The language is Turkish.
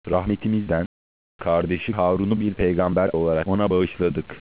rahmetimizden, kardeşi Harun'u bir peygamber olarak ona bağışladık.